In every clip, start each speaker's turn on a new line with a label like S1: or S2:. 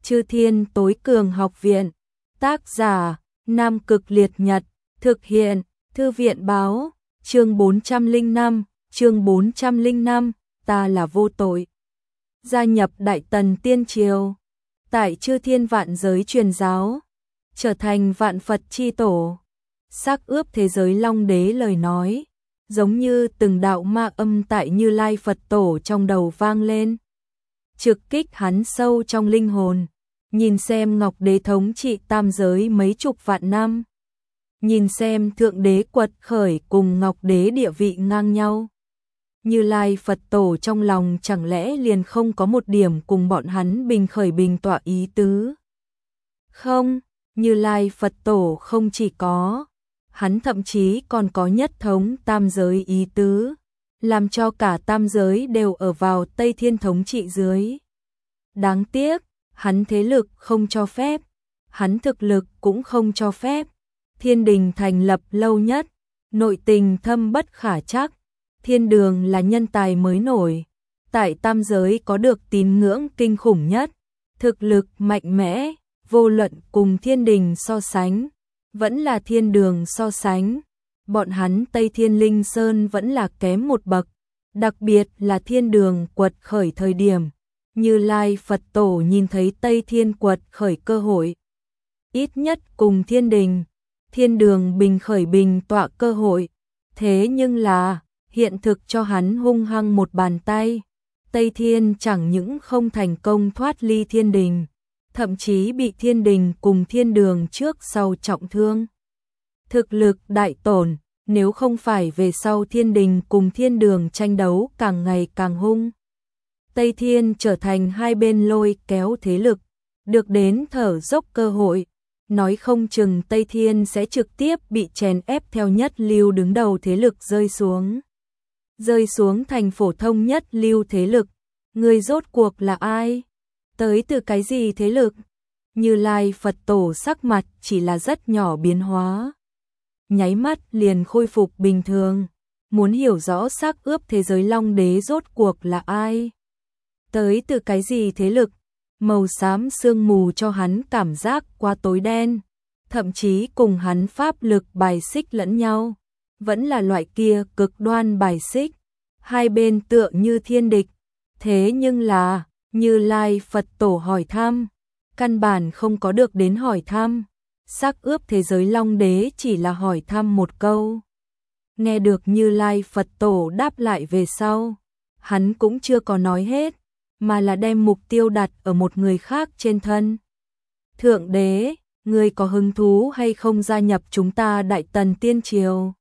S1: Chư Thiên Tối Cường Học Viện. Tác giả: Nam Cực Liệt Nhật. Thực hiện: Thư viện báo. Chương 405, ta là vô tội. Gia nhập Đại Tần Tiên Triều. Tại Chư Thiên Vạn Giới truyền giáo, trở thành vạn Phật chi tổ. Xác ướp thế giới Long Đế lời nói, giống như từng đạo ma âm tại Như Lai Phật tổ trong đầu vang lên, trực kích hắn sâu trong linh hồn. Nhìn xem Ngọc Đế thống trị tam giới mấy chục vạn năm, nhìn xem Thượng Đế quật khởi cùng Ngọc Đế địa vị ngang nhau, Như Lai Phật tổ trong lòng chẳng lẽ liền không có một điểm cùng bọn hắn bình khởi bình tọa ý tứ? Không, Như Lai Phật tổ không chỉ có, hắn thậm chí còn có nhất thống tam giới ý tứ, làm cho cả tam giới đều ở vào Tây Thiên thống trị dưới. Đáng tiếc, hắn thế lực không cho phép, hắn thực lực cũng không cho phép. Thiên đình thành lập lâu nhất, nội tình thâm bất khả trắc. Thiên đường là nhân tài mới nổi, tại tam giới có được tín ngưỡng kinh khủng nhất, thực lực mạnh mẽ, vô luận cùng thiên đình so sánh, vẫn là thiên đường so sánh, bọn hắn Tây Thiên Linh Sơn vẫn là kém một bậc, đặc biệt là thiên đường quật khởi thời điểm, Như Lai Phật tổ nhìn thấy Tây Thiên quật khởi cơ hội, ít nhất cùng thiên đình, thiên đường bình khởi bình tọa cơ hội, thế nhưng là hiện thực cho hắn hung hăng một bàn tay. Tây Thiên chẳng những không thành công thoát ly thiên đình, thậm chí bị thiên đình cùng thiên đường trước sau trọng thương. Thực lực đại tổn, nếu không phải về sau thiên đình cùng thiên đường tranh đấu càng ngày càng hung. Tây Thiên trở thành hai bên lôi kéo thế lực, được đến thở dốc cơ hội. Nói không chừng Tây Thiên sẽ trực tiếp bị chèn ép theo nhất lưu đứng đầu thế lực rơi xuống thành phổ thông nhất lưu thế lực. Người rốt cuộc là ai? Tới từ cái gì thế lực? Như Lai Phật tổ sắc mặt chỉ là rất nhỏ biến hóa, nháy mắt liền khôi phục bình thường, muốn hiểu rõ xác ướp thế giới Long Đế rốt cuộc là ai? Tới từ cái gì thế lực? Màu xám sương mù cho hắn cảm giác quá tối đen, thậm chí cùng hắn pháp lực bài xích lẫn nhau, vẫn là loại kia cực đoan bài xích, hai bên tựa như thiên địch. Thế nhưng là, Như Lai Phật tổ hỏi thăm, căn bản không có được đến hỏi thăm, xác ướp thế giới Long Đế chỉ là hỏi thăm một câu. Nghe được Như Lai Phật tổ đáp lại về sau, hắn cũng chưa có nói hết, mà là đem mục tiêu đặt ở một người khác trên thân. Thượng Đế, ngươi có hứng thú hay không gia nhập chúng ta Đại Tần Tiên Triều?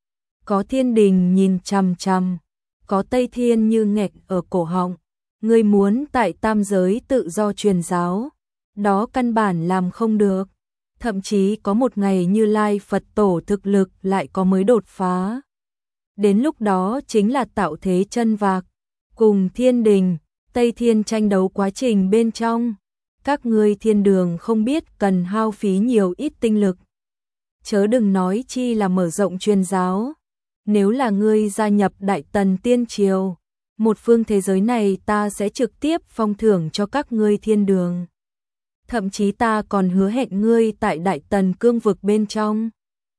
S1: Có thiên đình nhìn chằm chằm, có Tây Thiên như nghẹt ở cổ họng, ngươi muốn tại tam giới tự do truyền giáo, đó căn bản làm không được. Thậm chí có một ngày Như Lai Phật tổ thực lực lại có mới đột phá. Đến lúc đó chính là tạo thế chân vạc, cùng thiên đình, Tây Thiên tranh đấu quá trình bên trong, các ngươi thiên đường không biết cần hao phí nhiều ít tinh lực. Chớ đừng nói chi là mở rộng truyền giáo. Nếu là ngươi gia nhập Đại Tần Tiên Triều, một phương thế giới này ta sẽ trực tiếp phong thưởng cho các ngươi thiên đường. Thậm chí ta còn hứa hẹn ngươi tại Đại Tần cương vực bên trong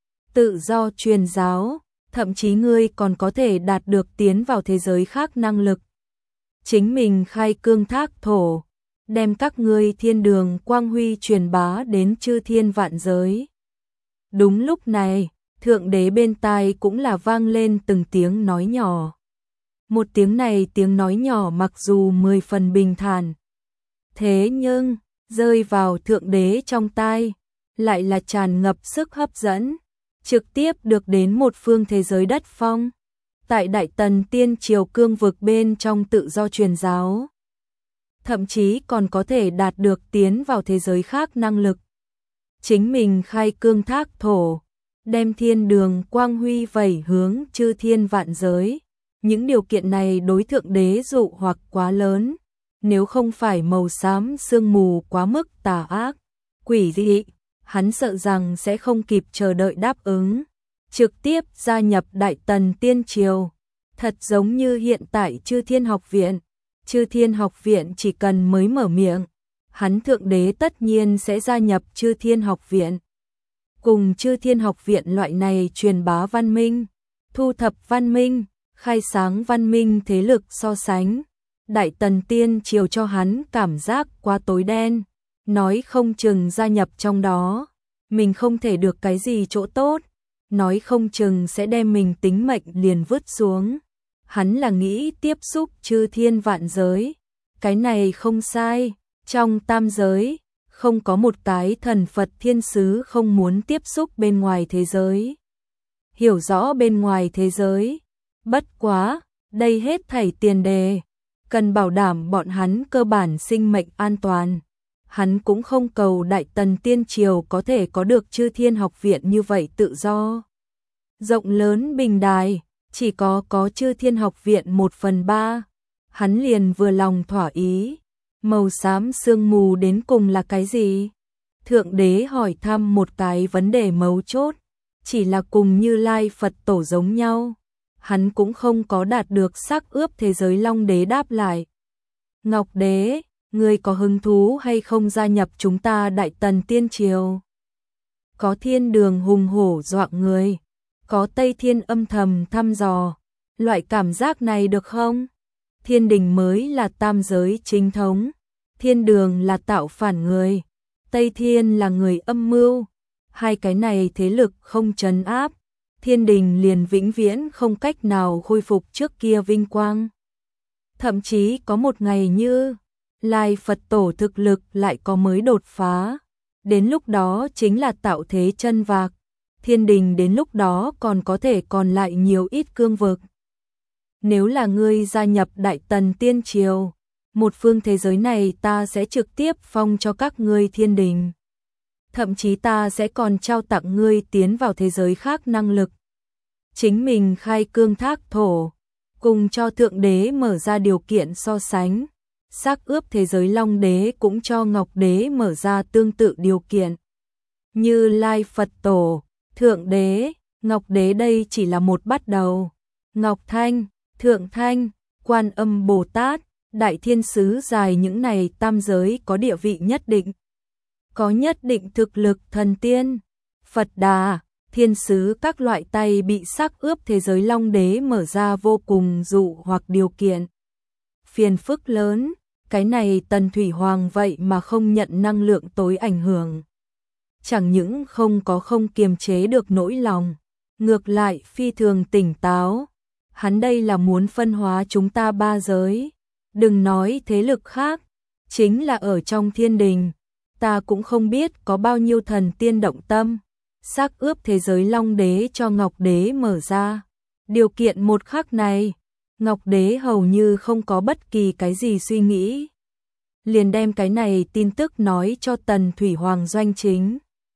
S1: tự do truyền giáo, thậm chí ngươi còn có thể đạt được tiến vào thế giới khác năng lực. Chính mình khai cương thác thổ, đem các ngươi thiên đường quang huy truyền bá đến chư thiên vạn giới. Đúng lúc này, Thượng Đế bên tai cũng là vang lên từng tiếng nói nhỏ. Một tiếng này tiếng nói nhỏ mặc dù 10 phần bình thản, thế nhưng rơi vào Thượng Đế trong tai lại là tràn ngập sức hấp dẫn, trực tiếp được đến một phương thế giới đất phong. Tại Đại Tần Tiên Triều cương vực bên trong tự do truyền giáo, thậm chí còn có thể đạt được tiến vào thế giới khác năng lực. Chính mình khai cương thác thổ, đem thiên đường quang huy vẩy hướng chư thiên vạn giới. Những điều kiện này đối Thượng Đế dụ hoặc quá lớn, nếu không phải màu xám sương mù quá mức tà ác, quỷ dị, hắn sợ rằng sẽ không kịp chờ đợi đáp ứng, trực tiếp gia nhập Đại Tần Tiên Triều. Thật giống như hiện tại Chư Thiên Học Viện. Chư Thiên Học Viện chỉ cần mới mở miệng, hắn thượng đế tất nhiên sẽ gia nhập Chư Thiên Học Viện. Cùng Chư Thiên Học Viện loại này truyền bá văn minh, thu thập văn minh, khai sáng văn minh thế lực so sánh. Đại Tần Tiên Triều cho hắn cảm giác quá tối đen, nói không chừng gia nhập trong đó, mình không thể được cái gì chỗ tốt, nói không chừng sẽ đem mình tính mệnh liền vứt xuống. Hắn là nghĩ tiếp xúc chư thiên vạn giới, cái này không sai, trong tam giới, không có một cái thần Phật thiên sứ không muốn tiếp xúc bên ngoài thế giới. Hiểu rõ bên ngoài thế giới, bất quá, đây hết thảy tiền đề, cần bảo đảm bọn hắn cơ bản sinh mệnh an toàn. Hắn cũng không cầu Đại Tần Tiên Triều có thể có được Chư Thiên Học Viện như vậy tự do. Rộng lớn bình đài, chỉ có Chư Thiên Học Viện 1/3, hắn liền vừa lòng thỏa ý. Màu xám sương mù đến cùng là cái gì? Thượng đế hỏi thăm một cái vấn đề mấu chốt, chỉ là cùng Như Lai Phật Tổ giống nhau. Hắn cũng không có đạt được xác ướp thế giới Long Đế đáp lại. Ngọc Đế, ngươi có hứng thú hay không gia nhập chúng ta Đại Tần Tiên Triều? Có Thiên Đường hùng hổ dọa người, có Tây Thiên âm thầm thăm dò, loại cảm giác này được không? Thiên Đình mới là tam giới chính thống, Thiên Đường là tạo phản người, Tây Thiên là người âm mưu, hai cái này thế lực không trấn áp, Thiên Đình liền vĩnh viễn không cách nào khôi phục trước kia vinh quang. Thậm chí có một ngày Như Lai Phật Tổ thực lực lại có mới đột phá, đến lúc đó chính là tạo thế chân vạc, Thiên Đình đến lúc đó còn có thể còn lại nhiều ít cương vực. Nếu là ngươi gia nhập Đại Tần Tiên Triều, một phương thế giới này ta sẽ trực tiếp phong cho các ngươi Thiên Đình. Thậm chí ta sẽ còn trao tặng ngươi tiến vào thế giới khác năng lực. Chính mình khai cương thác thổ, cùng cho Thượng Đế mở ra điều kiện so sánh. Xác ướp thế giới Long Đế cũng cho Ngọc Đế mở ra tương tự điều kiện. Như Lai Phật Tổ, Thượng Đế, Ngọc Đế đây chỉ là một bắt đầu. Ngọc Thanh, Thượng Thanh, Quan Âm Bồ Tát, Đại Thiên Sứ dài những này tam giới có địa vị nhất định. Có nhất định thực lực thần tiên, Phật Đà, Thiên Sứ các loại tay bị xác ướp thế giới Long Đế mở ra vô cùng dụ hoặc điều kiện. Phiền phức lớn, cái này Tần Thủy Hoàng vậy mà không nhận năng lượng tối ảnh hưởng. Chẳng những không kiềm chế được nỗi lòng, ngược lại phi thường tỉnh táo. Hắn đây là muốn phân hóa chúng ta ba giới, đừng nói thế lực khác, chính là ở trong Thiên Đình, ta cũng không biết có bao nhiêu thần tiên động tâm. Xác ướp thế giới Long Đế cho Ngọc Đế mở ra. Điều kiện một khắc này, Ngọc Đế hầu như không có bất kỳ cái gì suy nghĩ. Liền đem cái này tin tức nói cho Tần Thủy Hoàng doanh chính.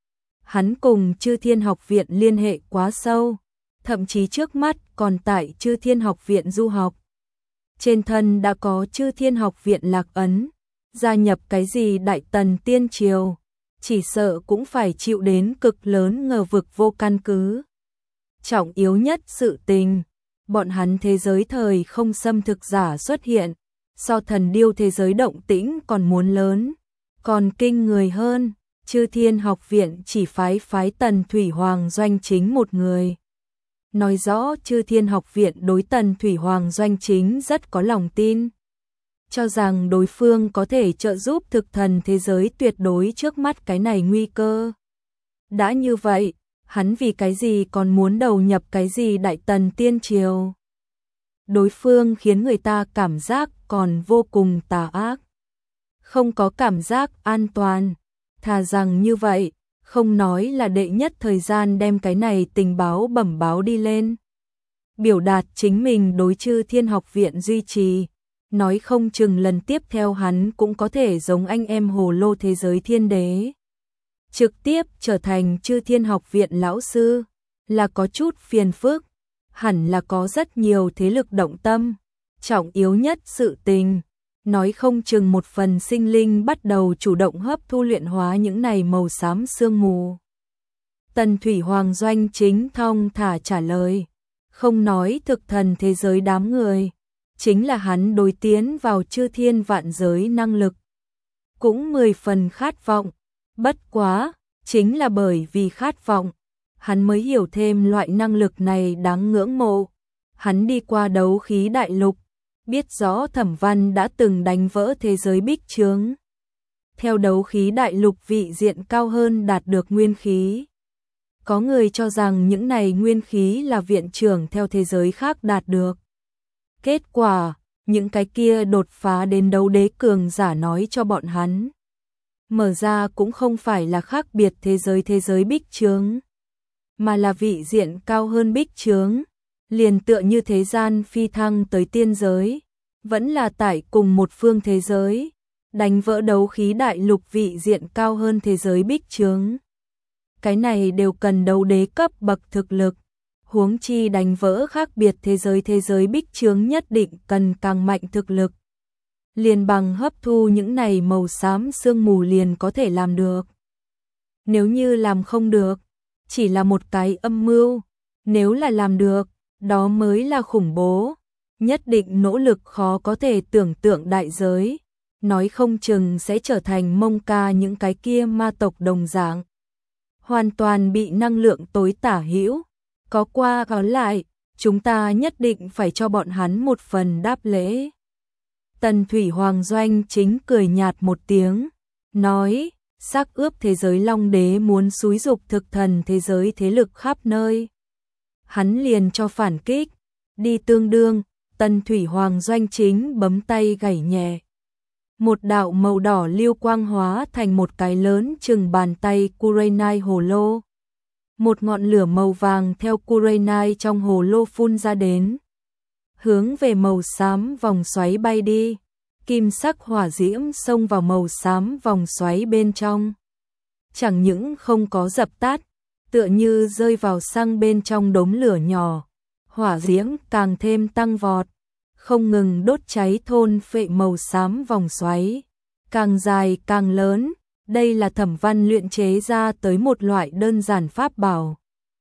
S1: Hắn cùng Chư Thiên Học Viện liên hệ quá sâu, thậm chí trước mắt còn tại Chư Thiên Học Viện du học. Trên thân đã có Chư Thiên Học Viện lạc ấn, gia nhập cái gì Đại Tần Tiên Triều, chỉ sợ cũng phải chịu đến cực lớn ngờ vực vô căn cứ. Trọng yếu nhất sự tình, bọn hắn thế giới thời không xâm thực giả xuất hiện, so thần điêu thế giới động tĩnh còn muốn lớn, còn kinh người hơn, Chư Thiên Học Viện chỉ phái Tần Thủy Hoàng doanh chính một người. Nói rõ Chư Thiên Học Viện đối Tần Thủy Hoàng doanh chính rất có lòng tin, cho rằng đối phương có thể trợ giúp thực thần thế giới tuyệt đối trước mắt cái này nguy cơ. Đã như vậy, hắn vì cái gì còn muốn đầu nhập cái gì Đại Tần Tiên Triều? Đối phương khiến người ta cảm giác còn vô cùng tà ác, không có cảm giác an toàn. Thà rằng như vậy, không nói là đệ nhất thời gian đem cái này tình báo bẩm báo đi lên, biểu đạt chính mình đối Chư Thiên Học Viện duy trì, nói không chừng lần tiếp theo hắn cũng có thể giống anh em hồ lô thế giới Thiên Đế, trực tiếp trở thành Chư Thiên Học Viện lão sư, là có chút phiền phức, hẳn là có rất nhiều thế lực động tâm. Trọng yếu nhất sự tình, nói không chừng một phần sinh linh bắt đầu chủ động hấp thu luyện hóa những này màu xám sương mù. Tần Thủy Hoàng doanh chính thong thả trả lời, không nói thực thần thế giới đám người, chính là hắn đối tiến vào Chư Thiên vạn giới năng lực. cũng 10 phần khát vọng, bất quá, chính là bởi vì khát vọng, hắn mới hiểu thêm loại năng lực này đáng ngưỡng mộ. Hắn đi qua đấu khí đại lục, biết rõ Thẩm Văn đã từng đánh vỡ thế giới bích chướng. Theo đấu khí đại lục vị diện cao hơn đạt được nguyên khí. Có người cho rằng những này nguyên khí là viện trưởng theo thế giới khác đạt được. Kết quả, những cái kia đột phá đến đấu đế cường giả nói cho bọn hắn. Mở ra cũng không phải là khác biệt thế giới bích chướng, mà là vị diện cao hơn bích chướng, liền tựa như thế gian phi thăng tới tiên giới, vẫn là tại cùng một phương thế giới, đánh vỡ đấu khí đại lục vị diện cao hơn thế giới bích chướng. Cái này đều cần đấu đế cấp bậc thực lực, huống chi đánh vỡ khác biệt thế giới bích chướng nhất định cần càng mạnh thực lực. Liền bằng hấp thu những này màu xám sương mù liền có thể làm được. Nếu như làm không được, chỉ là một cái âm mưu, nếu là làm được, đó mới là khủng bố, nhất định nỗ lực khó có thể tưởng tượng đại giới, nói không chừng sẽ trở thành Mông Ca những cái kia ma tộc đồng dạng. Hoàn toàn bị năng lượng tối tả hữu, có qua có lại, chúng ta nhất định phải cho bọn hắn một phần đáp lễ. Tần Thủy Hoàng Doanh Chính cười nhạt một tiếng, nói, xác ướp thế giới Long Đế muốn xúi dục thực thần thế giới thế lực khắp nơi. Hắn liền cho phản kích, đi tương đương, Tần Thủy Hoàng Doanh Chính bấm tay gảy nhẹ. Một đạo màu đỏ lưu quang hóa thành một cái lớn chừng bàn tay Kurenai hồ lô. Một ngọn lửa màu vàng theo Kurenai trong hồ lô phun ra đến. Hướng về màu xám vòng xoáy bay đi, kim sắc hỏa diễm xông vào màu xám vòng xoáy bên trong. Chẳng những không có dập tắt, tựa như rơi vào xăng bên trong đống lửa nhỏ, hỏa diễm càng thêm tăng vọt, không ngừng đốt cháy thôn phệ màu xám vòng xoáy, càng dài càng lớn, đây là Thẩm Văn luyện chế ra tới một loại đơn giản pháp bảo.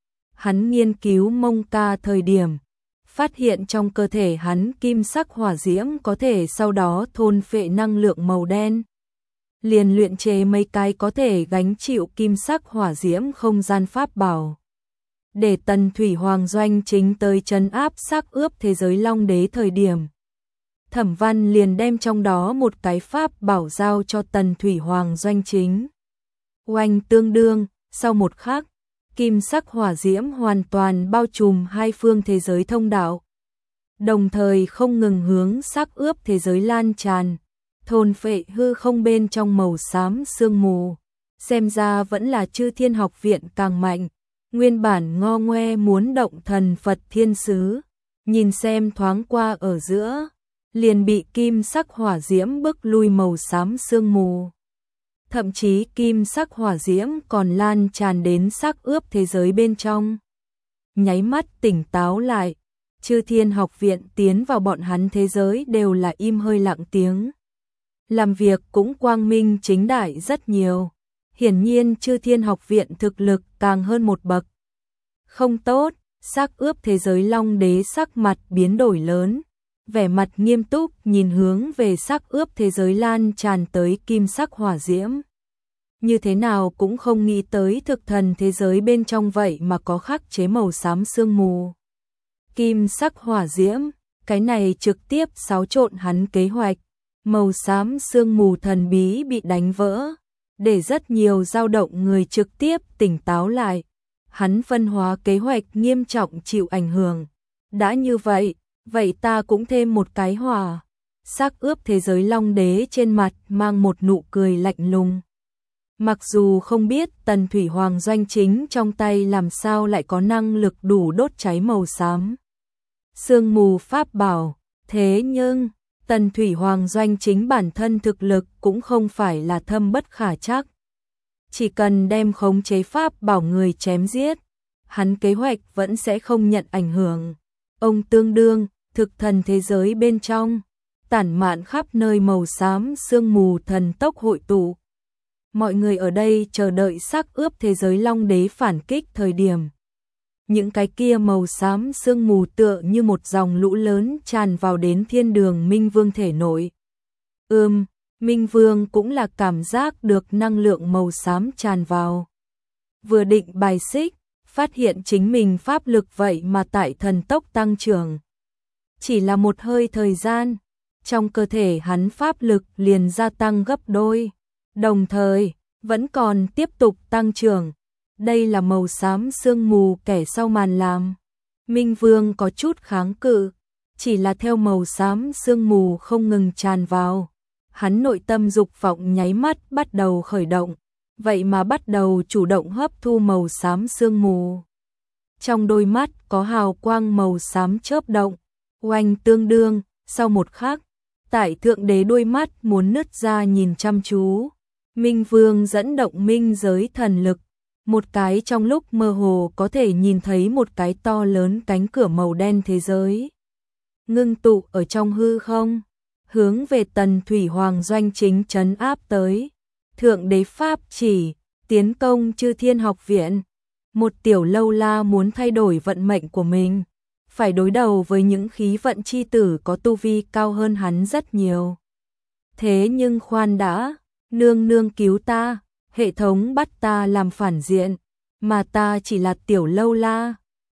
S1: Hắn nghiên cứu Mông Ca thời điểm, phát hiện trong cơ thể hắn kim sắc hỏa diễm có thể sau đó thôn phệ năng lượng màu đen. Liền luyện chế mấy cái có thể gánh chịu kim sắc hỏa diễm không gian pháp bảo. Để Tần Thủy Hoàng Doanh Chính tới trấn áp xác ướp thế giới Long Đế thời điểm. Thẩm Văn liền đem trong đó một cái pháp bảo giao cho Tần Thủy Hoàng Doanh Chính. Oanh tương đương, sau một khắc, kim sắc hỏa diễm hoàn toàn bao trùm hai phương thế giới thông đạo. Đồng thời không ngừng hướng xác ướp thế giới lan tràn, thôn phệ hư không bên trong màu xám sương mù. Xem ra vẫn là Chư Thiên Học Viện càng mạnh. Nguyên bản ngo ngoe muốn động thần Phật thiên sứ, nhìn xem thoáng qua ở giữa, liền bị kim sắc hỏa diễm bức lui màu xám sương mù. Thậm chí kim sắc hỏa diễm còn lan tràn đến xác ướp thế giới bên trong. Nháy mắt tỉnh táo lại, Chư Thiên Học Viện tiến vào bọn hắn thế giới đều là im hơi lặng tiếng. Làm việc cũng quang minh chính đại rất nhiều. Hiển nhiên Chư Thiên Học Viện thực lực càng hơn một bậc. Không tốt, xác ướp thế giới Long Đế sắc mặt biến đổi lớn, vẻ mặt nghiêm túc nhìn hướng về xác ướp thế giới lan tràn tới kim sắc hỏa diễm. Như thế nào cũng không nghĩ tới thực thần thế giới bên trong vậy mà có khắc chế màu xám sương mù. Kim sắc hỏa diễm, cái này trực tiếp xáo trộn hắn kế hoạch, màu xám sương mù thần bí bị đánh vỡ, để rất nhiều dao động người trực tiếp tỉnh táo lại. Hắn phân hóa kế hoạch nghiêm trọng chịu ảnh hưởng. Đã như vậy, vậy ta cũng thêm một cái hỏa. Xác ướp thế giới Long Đế trên mặt mang một nụ cười lạnh lùng. Mặc dù không biết Tần Thủy Hoàng Doanh Chính trong tay làm sao lại có năng lực đủ đốt cháy màu xám sương mù pháp bảo, thế nhưng Tần Thủy Hoàng Doanh Chính bản thân thực lực cũng không phải là thâm bất khả trắc. Chỉ cần đem khống chế pháp bảo người chém giết, hắn kế hoạch vẫn sẽ không nhận ảnh hưởng. Ông tương đương, thực thần thế giới bên trong, tản mạn khắp nơi màu xám sương mù thần tốc hội tụ. Mọi người ở đây chờ đợi xác ướp thế giới Long Đế phản kích thời điểm. Những cái kia màu xám sương mù tựa như một dòng lũ lớn tràn vào đến thiên đường Minh Vương thể nội. Minh Vương cũng là cảm giác được năng lượng màu xám tràn vào. Vừa định bài xích, phát hiện chính mình pháp lực vậy mà tại thần tốc tăng trưởng. Chỉ là một hơi thời gian, trong cơ thể hắn pháp lực liền gia tăng gấp đôi, đồng thời vẫn còn tiếp tục tăng trưởng. Đây là màu xám sương mù kẻ sau màn làm. Minh Vương có chút kháng cự, chỉ là theo màu xám sương mù không ngừng tràn vào. Hắn nội tâm dục vọng nháy mắt bắt đầu khởi động, vậy mà bắt đầu chủ động hấp thu màu xám sương mù. Trong đôi mắt có hào quang màu xám chớp động, oanh tương đương, sau một khắc, tại thượng đế đôi mắt muốn nứt ra nhìn chăm chú. Minh Vương dẫn động minh giới thần lực, một cái trong lúc mơ hồ có thể nhìn thấy một cái to lớn cánh cửa màu đen thế giới. Ngưng tụ ở trong hư không, hướng về Tần Thủy Hoàng doanh chính trấn áp tới. Thượng đế pháp chỉ, tiến công Chư Thiên Học Viện. Một tiểu lâu la muốn thay đổi vận mệnh của mình, phải đối đầu với những khí vận chi tử có tu vi cao hơn hắn rất nhiều. Thế nhưng khoan đã, nương nương cứu ta, hệ thống bắt ta làm phản diện, mà ta chỉ là tiểu lâu la.